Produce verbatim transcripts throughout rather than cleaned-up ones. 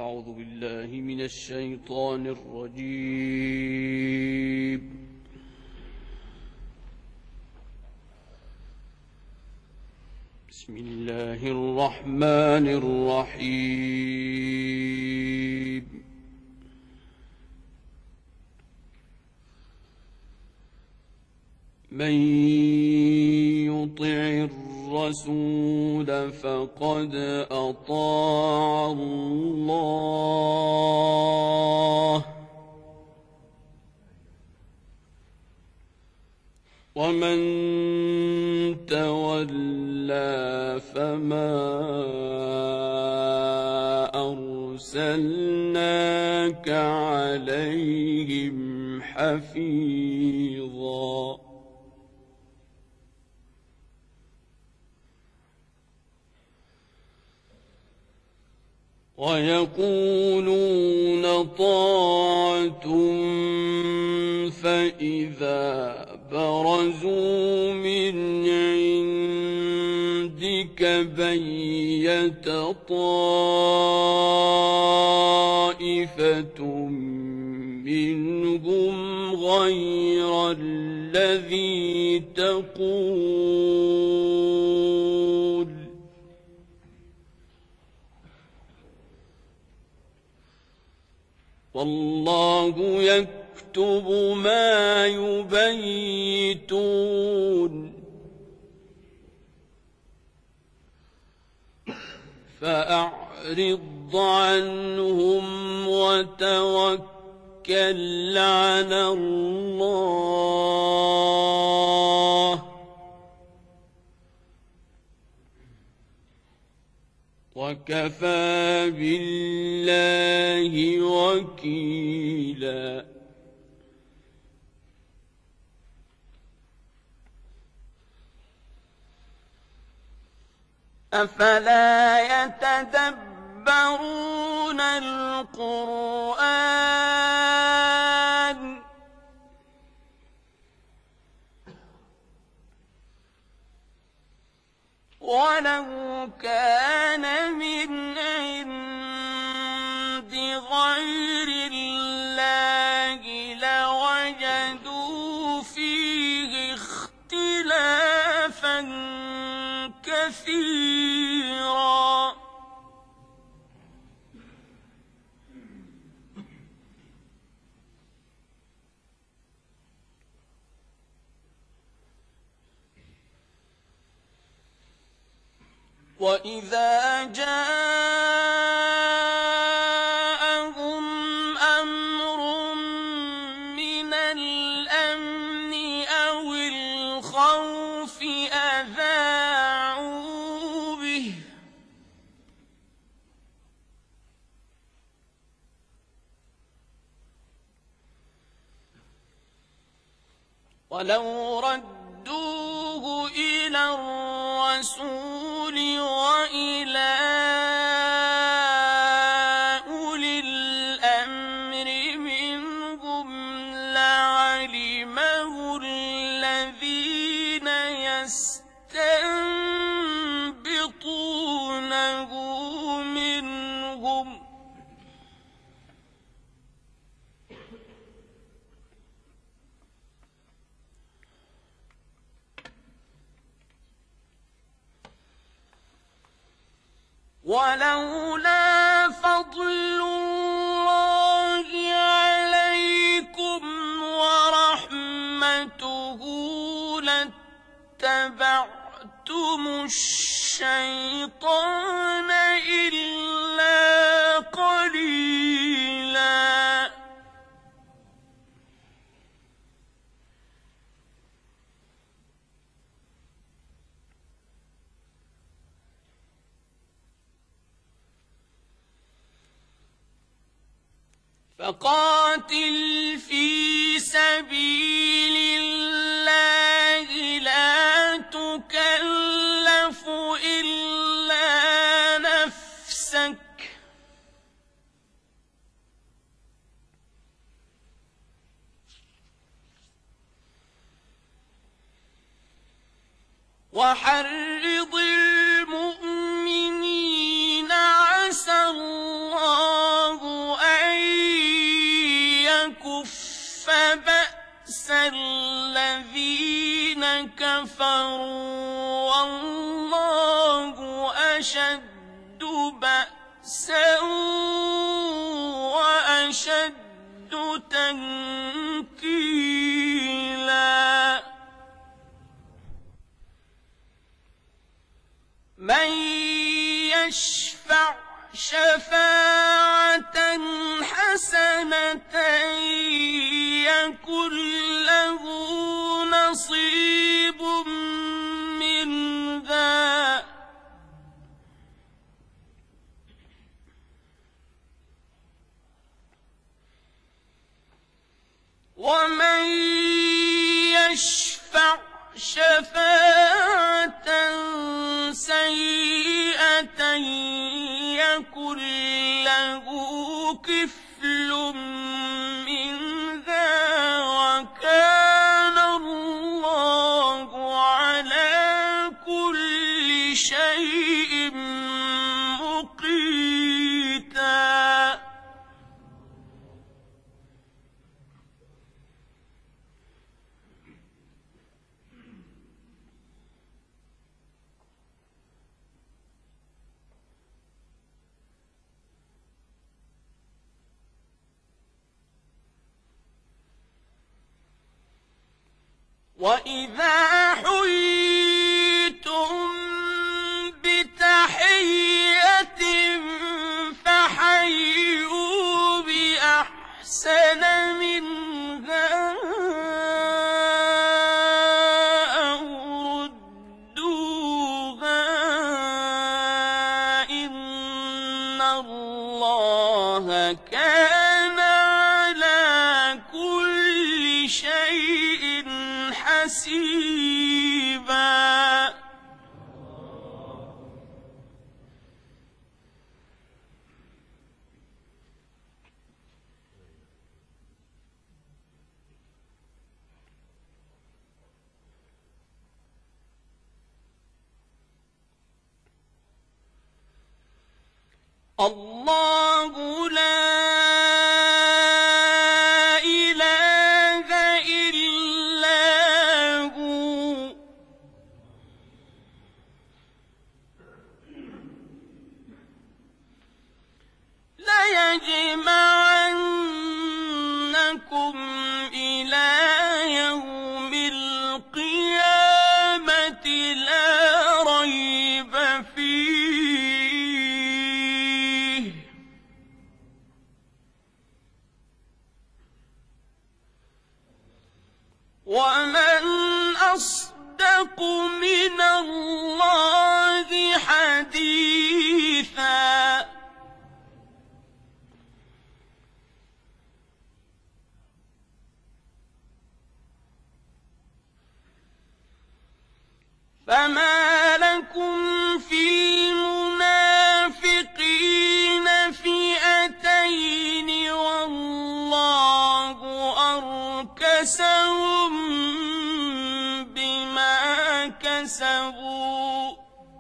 أعوذ بالله من الشيطان الرجيم. بسم الله الرحمن الرحيم. من يطع الرسول فقد أطاع الله، ومن تولى فما أرسلناك عليهم حفيظا. ويقولون طاعة فإذا برزوا من عندك بيت طائفة منهم غير الذي تقول، والله يكتب ما يبيتون. فأعرض عنهم وتوكل على الله، وكفى بالله وكيلا. أفلا يتدبرون القرآن ولو كان من عند غير الله لوجدوا فيه اختلافا كثيرا. وإذا جاءهم أمر من الأمن أو الخوف أذاعوا به، ولو ردوه إلى الرسول وإلى أولي الأمر منهم لعلمه الذين يستنبطونه منهم، ولولا فضل الله عليكم ورحمته لاتبعتم الشيطان إلا قليلا. فقاتل في سبيل الله لا تكلف إلا نفسك، وحرض المؤمنين عسى الله كَفَرُوا وَاللَّهُ أَشَدُّ بَأْسًا وَأَشَدُّ تَنكِيلًا مَن يَشْفَعْ شَفَاعَةً حَسَنَةً يَكُن لَّهُ نَصِيبٌ مِّنْهَا وَمَن يَشْفَعْ شَفَاعَةً سَيِّئَةً يَكُن لَّهُ كِفْلٌ مِّنْهَا وَكَانَ اللَّهُ عَلَىٰ كُلِّ شَيْءٍ مُّقِيتًا وَإِذَا حُيِّيتُم بِتَحِيَّةٍ فَحَيُّوا بِأَحْسَنَ مِنْهَا أَوْ رُدُّوهَا ۗ إِنَّ اللَّهَ كَانَ عَلَىٰ كُلِّ شَيْءٍ حَسِيبًا اللَّهُ لَا إِلَٰهَ إِلَّا هُوَ لَيَجْمَعَنَّكُمْ إِلَىٰ يَوْمِ الْقِيَامَةِ لَا رَيْبَ فِيهِ ۚ وَمَنْ أَصْدَقُ مِنَ اللَّهِ حَدِيثًا فَمَا لَكُمْ فِي الْمُنَافِقِينَ فِئَتَيْنِ وَاللَّهُ أَرْكَسَهُم بِمَا كَسَبُوا ۗ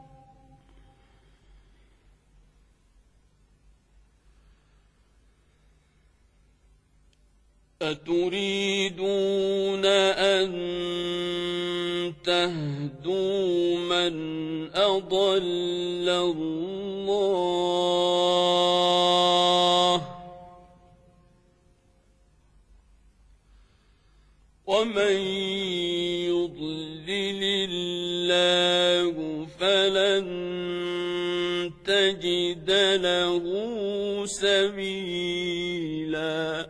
أَتُرِيدُونَ أَن تَهْدُوا مَنْ أَضَلَّ اللَّهُ ۖ وَمَن يُضْلِلِ اللَّهُ فَلَن تَجِدَ لَهُ سَبِيلًا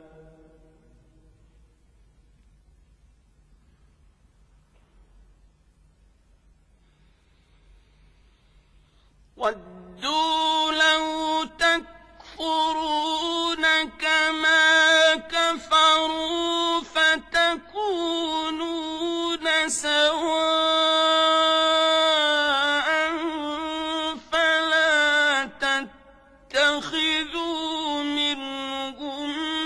وَدُّوا لَوْ تَكْفُرُونَ كَمَا كَفَرُوا فَتَكُونُونَ سَوَاءً فَلَا تَتَّخِذُوا مِنْهُمْ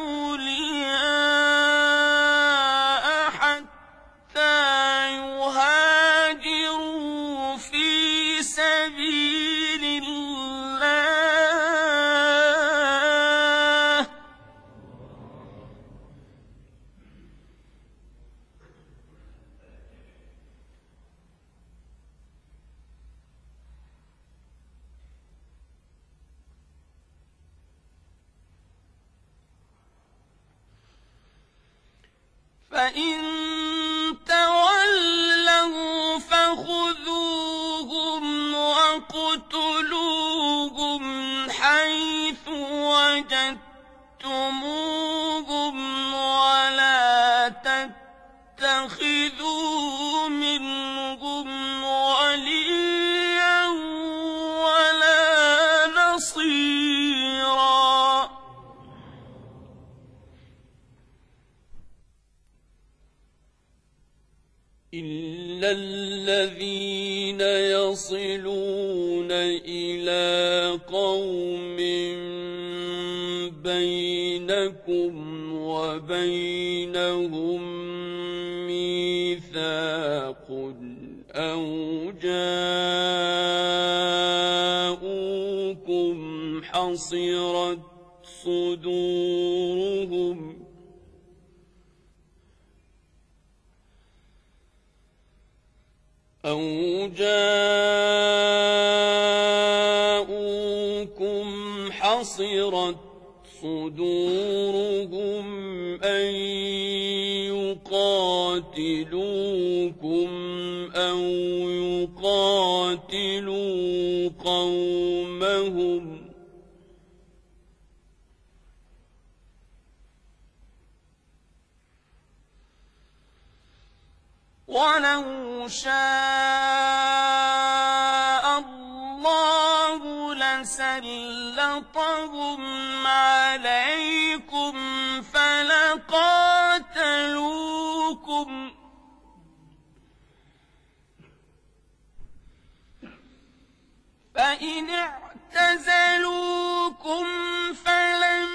أَوْلِيَاءَ حَتَّىٰ يُهَاجِرُوا فِي سَبِيلِ اللَّهِ ۚ فإن تولوا فخذوهم واقتلوهم حيث وجدتموهم ولا تتخذوا منهم وليا ولا نصيرا إلا الذين يصلون إلى قوم بينكم وبينهم ميثاق أو جاءوكم حصرت صدورهم أو جاءوكم حصرت صدورهم أن يقاتلوكم أو يقاتلوا قومهم ولو شاء الله لسلطهم عليكم فلقاتلوكم فإن اعتزلوكم فلم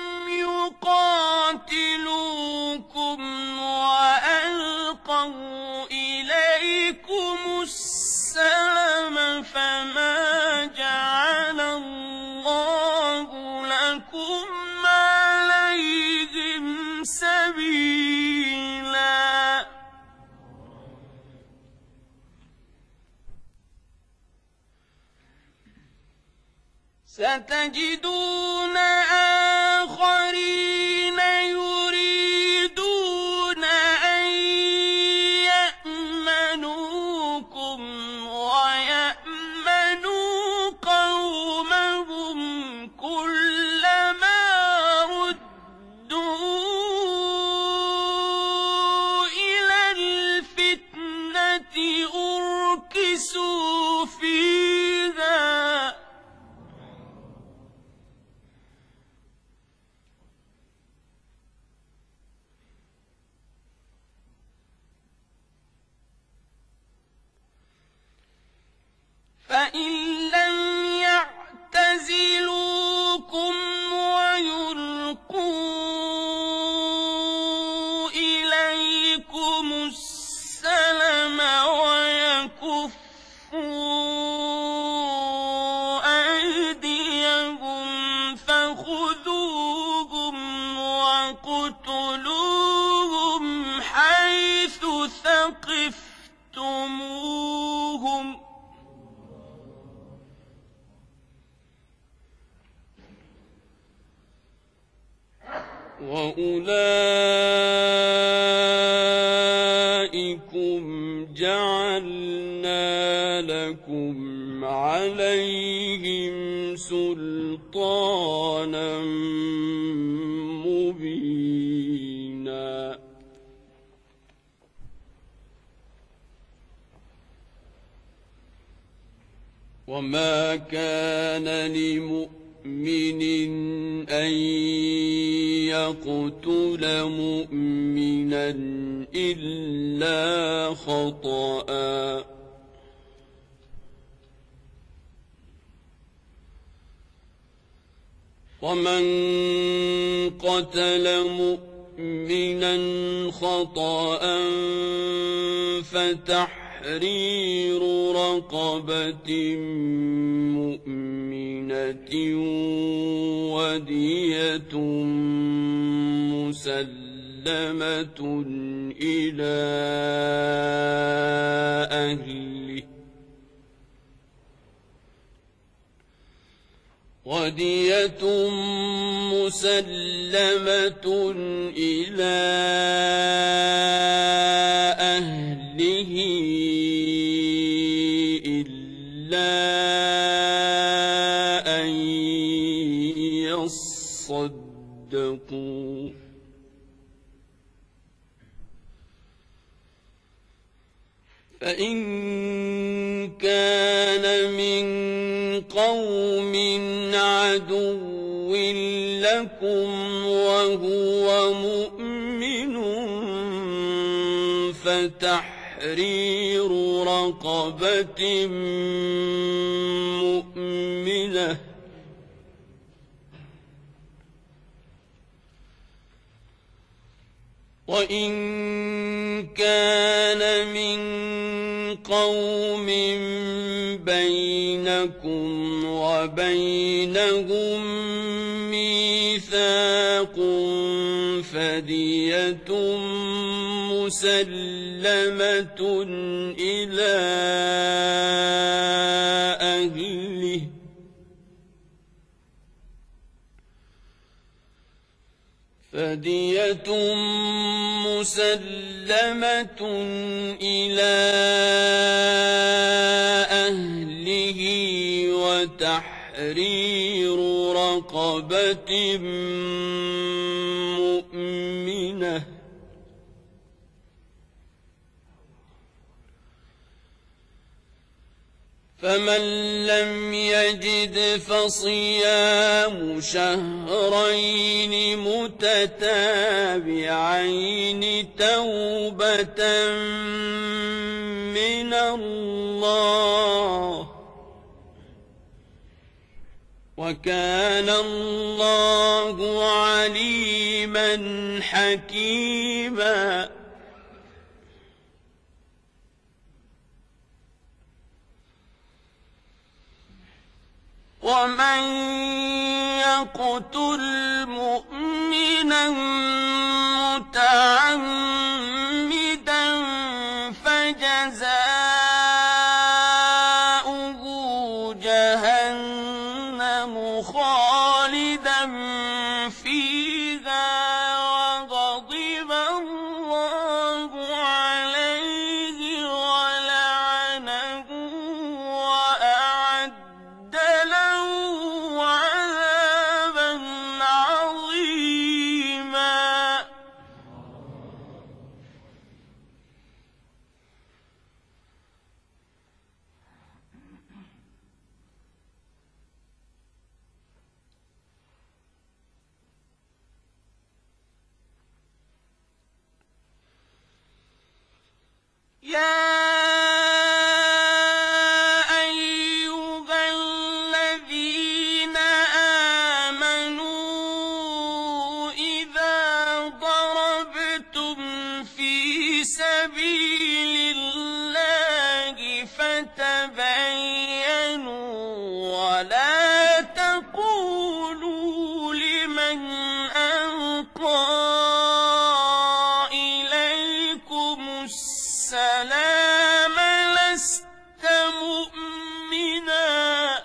يقاتلوكم وألقوا إليكم السلم فما جعل الله لكم عليهم سبيلا ستجدون آخرين يريدون أن يأمنوكم ويأمنوا قومهم كلما ردوا إلى الفتنة أركسوا فيها فإن لم يعتزلوكم ويلقوا إليكم السلم ويكفوا أيديهم فخذوهم واقتلوهم حيث ثقفتموهم وأولئكم جعلنا لكم عليهم سلطانا مبينا وما كان لمؤمن مؤمن أن يقتل مؤمنا إلا خطأ ومن قتل مؤمنا خطأ فتحرير رقبة مؤمنة ودية مسلمة إلى أهله ودية مسلمة إلى أهله إلا أن يصدقوا فإن كان من قوم عدو لكم وهو مؤمن فتحرير رقبة مؤمنة وإن كان من قوم بينكم وبينهم ميثاق فدية مسلمة إلى أهله فدية مسلمة إلى أهله وتحرير رقبة مؤمنة فمن لم يجد فصيام شهرين متتابعين توبة من الله وكان الله عليما حكيما ومن يقتل مؤمنا متعمدا فجزاؤه جهنم خالدا فيها وغضب الله عليه ولعنه وأعد له عذابا عظيما يا أيها الذين آمنوا إذا ضربتم في سبيل الله فتبينوا ولا تقولوا لمن ألقى السلام لست مؤمنا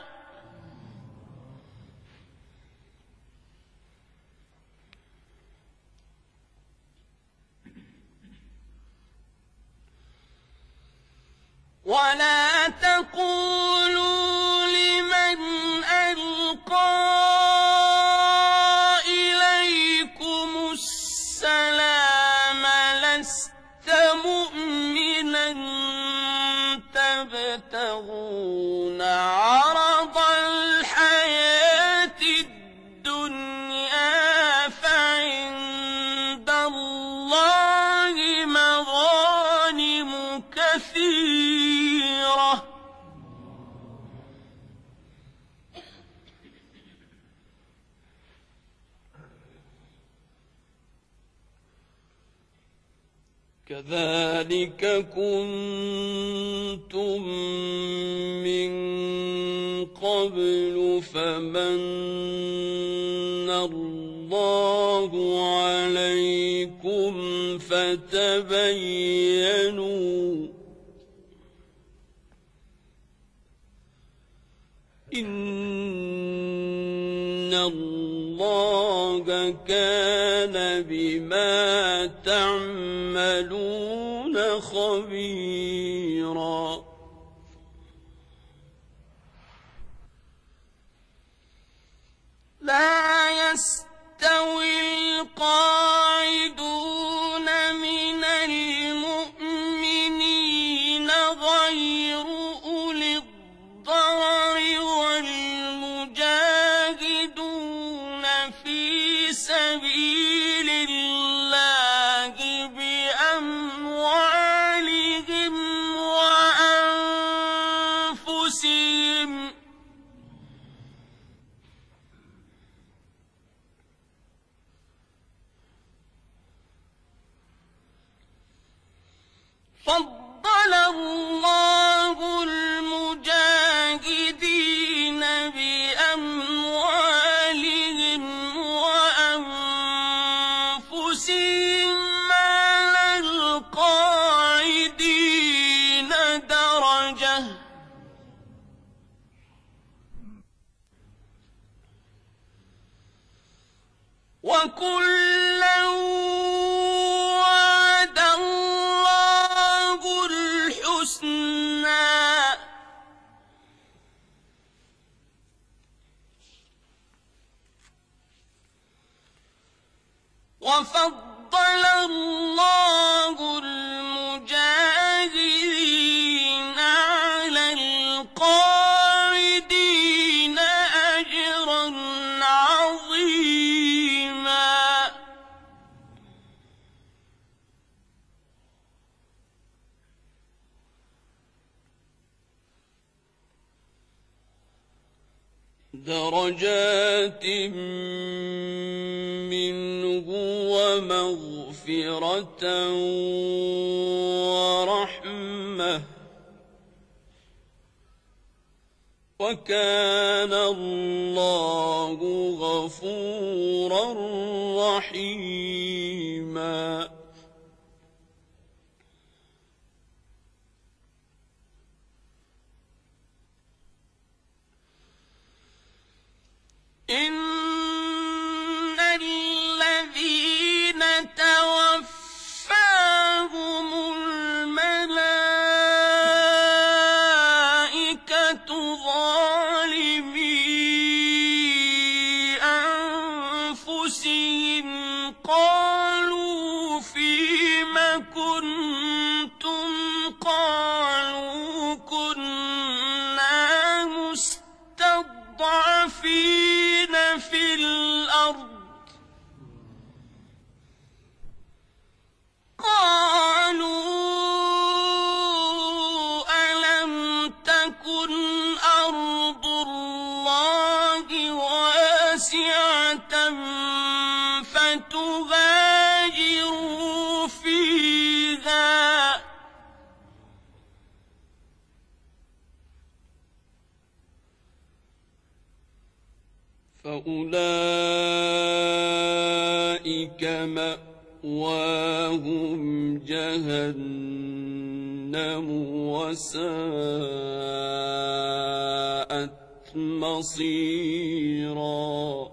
ولا تقولوا لمن ألقى إليكم السلام لست مؤمنا تبتغون عرض الحياة الدنيا فعند الله مغانم كثيرة كذلك كنتم من قبل فمن الله عليكم فتبينوا إن الله كان بما تعملون خبيرا لا يستوي القاعدون من المؤمنين غير أولي الضرر والمجاهدون في سبيل الله بأموالهم وأنفسهم فضل الله المجاهدين بأموالهم وأنفسهم على القاعدين درجة وكلا وعد الله الحسنى وفضل الله المجاهدين على القاعدين أجرا عظيما درجات منه ومغفرة ورحمة وكان الله غفورا رحيما إن الذين توفاهم الملائكة ظالمي أنفسهم قالوا فيم كنتم قالوا كنا مستضعفين في الأرض قالوا ألم تكن أرض الله واسعة فتهاجروا فيها فأولئك مأواهم جهنم وساءت مصيرا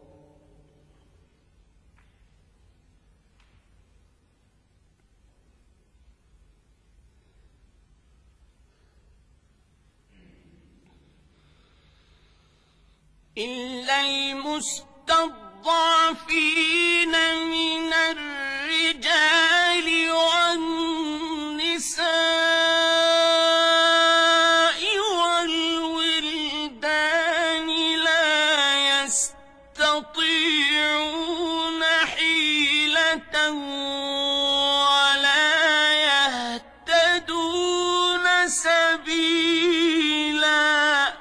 إلا المستضعفين من الرجال والنساء والولدان لا يستطيعون حيلة ولا يهتدون سبيلا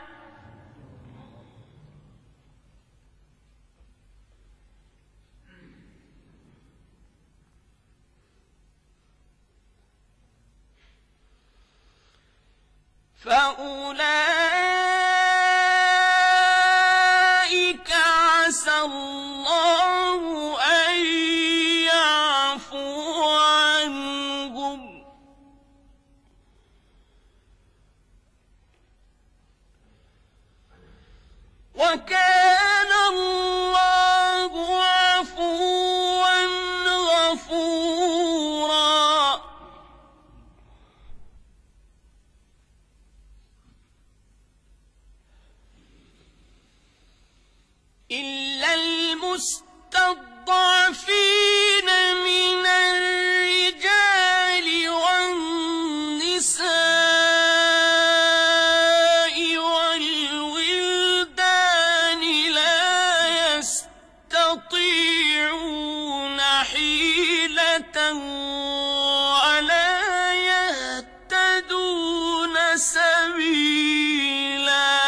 فأولئك عسى الله أن يعفو عنهم وكان الله عفوا غفورا إلا المستضعفين من الرجال والنساء والولدان لا يستطيعون حيلة ولا يهتدون سبيلا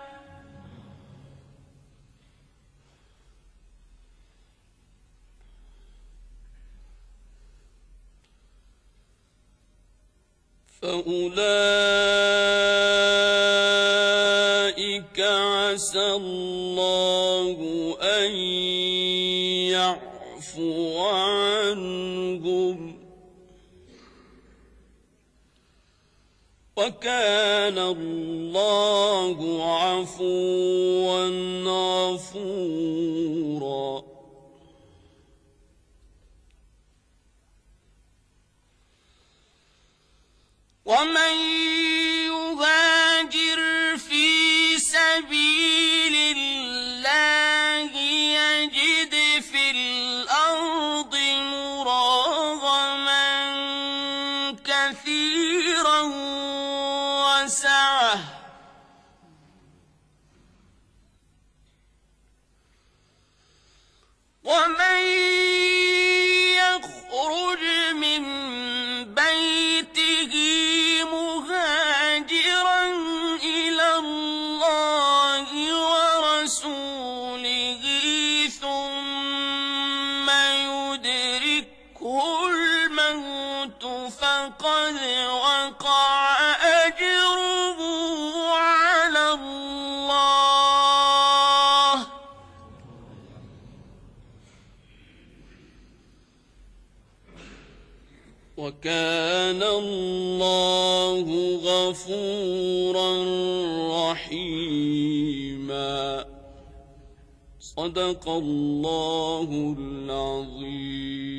فأولئك عسى الله أن يعفو عنهم وكان الله عفوا غفورا ومن يهاجر في سبيل الله يجد في الأرض مراغما كثيرا وسعة ومن يخرج من بيته مهاجرا إلى الله ورسوله ثم يدركه الموت فقد وقع أجره على الله وكان الله غفورا رحيما صدق الله العظيم.